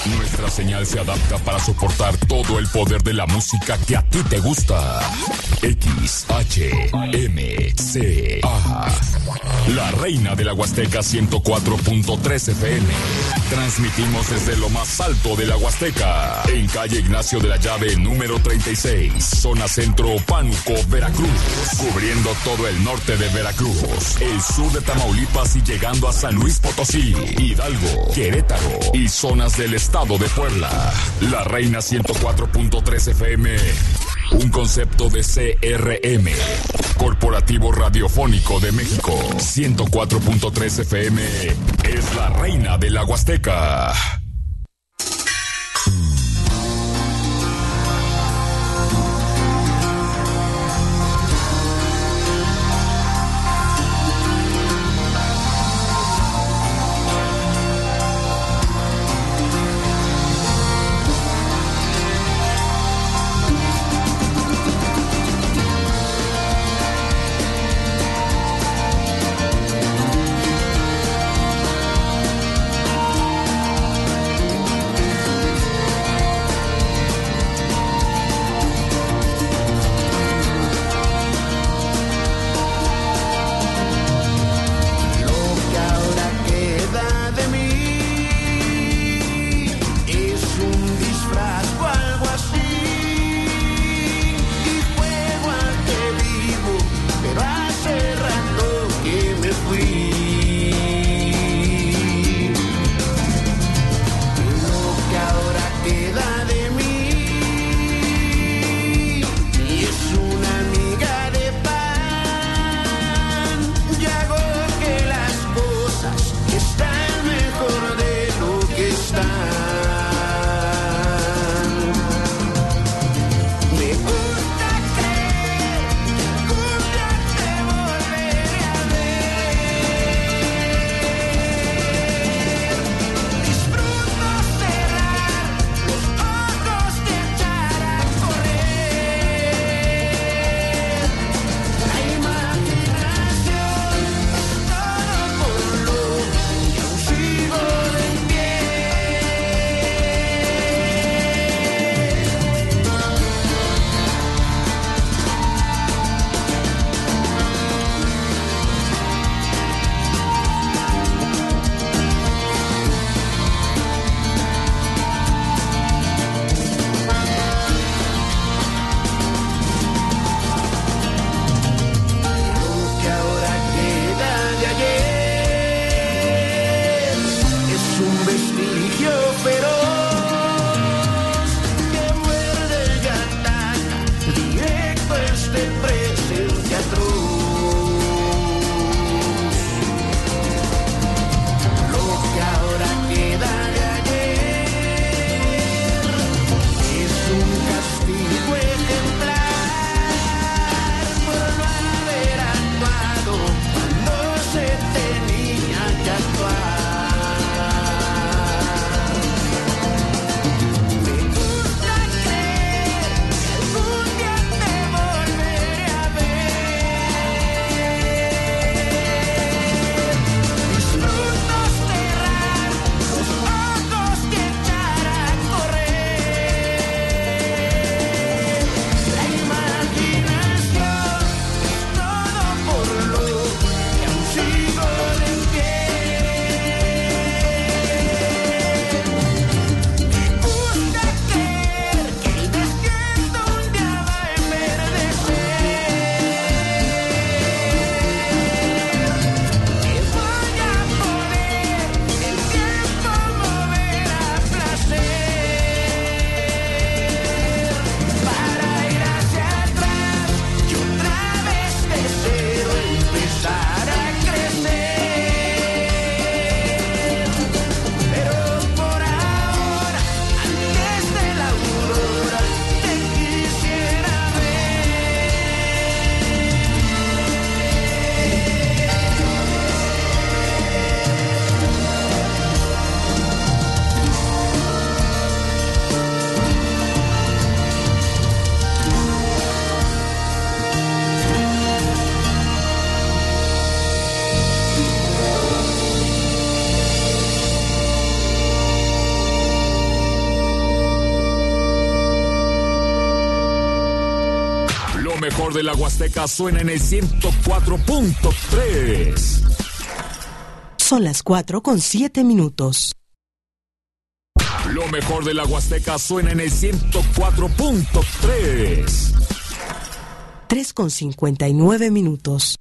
Nuestra señal se adapta para soportar todo el poder de la música que a ti te gusta. XHMCA. La reina de la Huasteca 104.3 FM. Transmitimos desde lo más alto de la Huasteca. En calle Ignacio de la Llave, número 36. Zona Centro, Pánuco, Veracruz. Cubriendo todo el norte de Veracruz, el sur de Tamaulipas y llegando a San Luis Potosí, Hidalgo, Querétaro y zonas del estado de Puebla. La reina 104.3 FM. Un concepto de CRM, Corporativo Radiofónico de México. 104.3 FM es la reina de la Huasteca. mejor de la Huasteca suena en el 104.3. Son las 4:07. Lo mejor de la Huasteca suena en el 104.3. 3:59.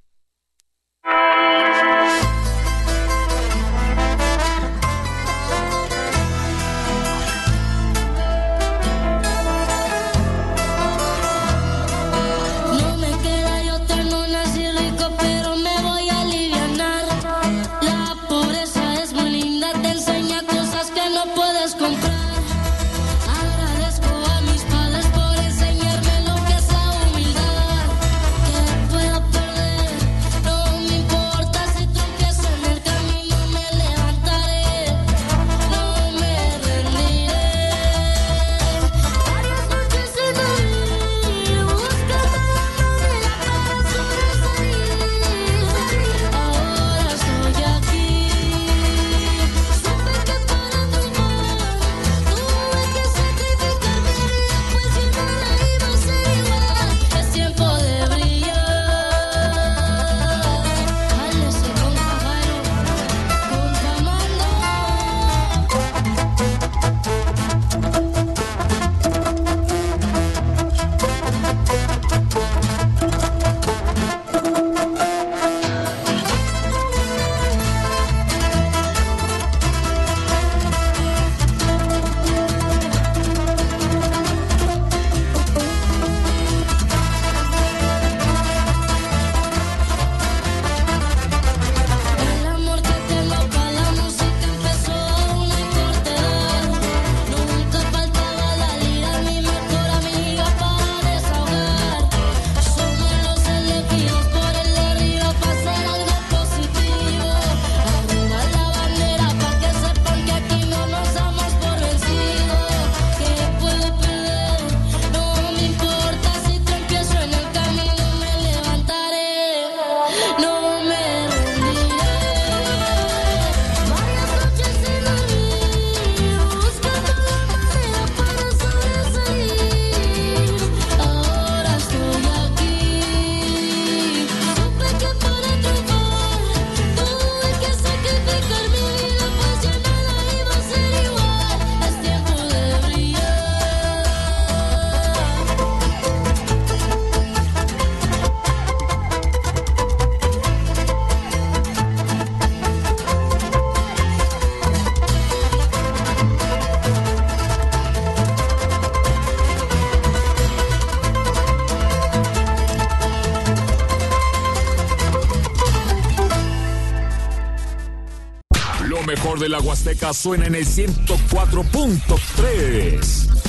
De la Huasteca suena en el 104.3.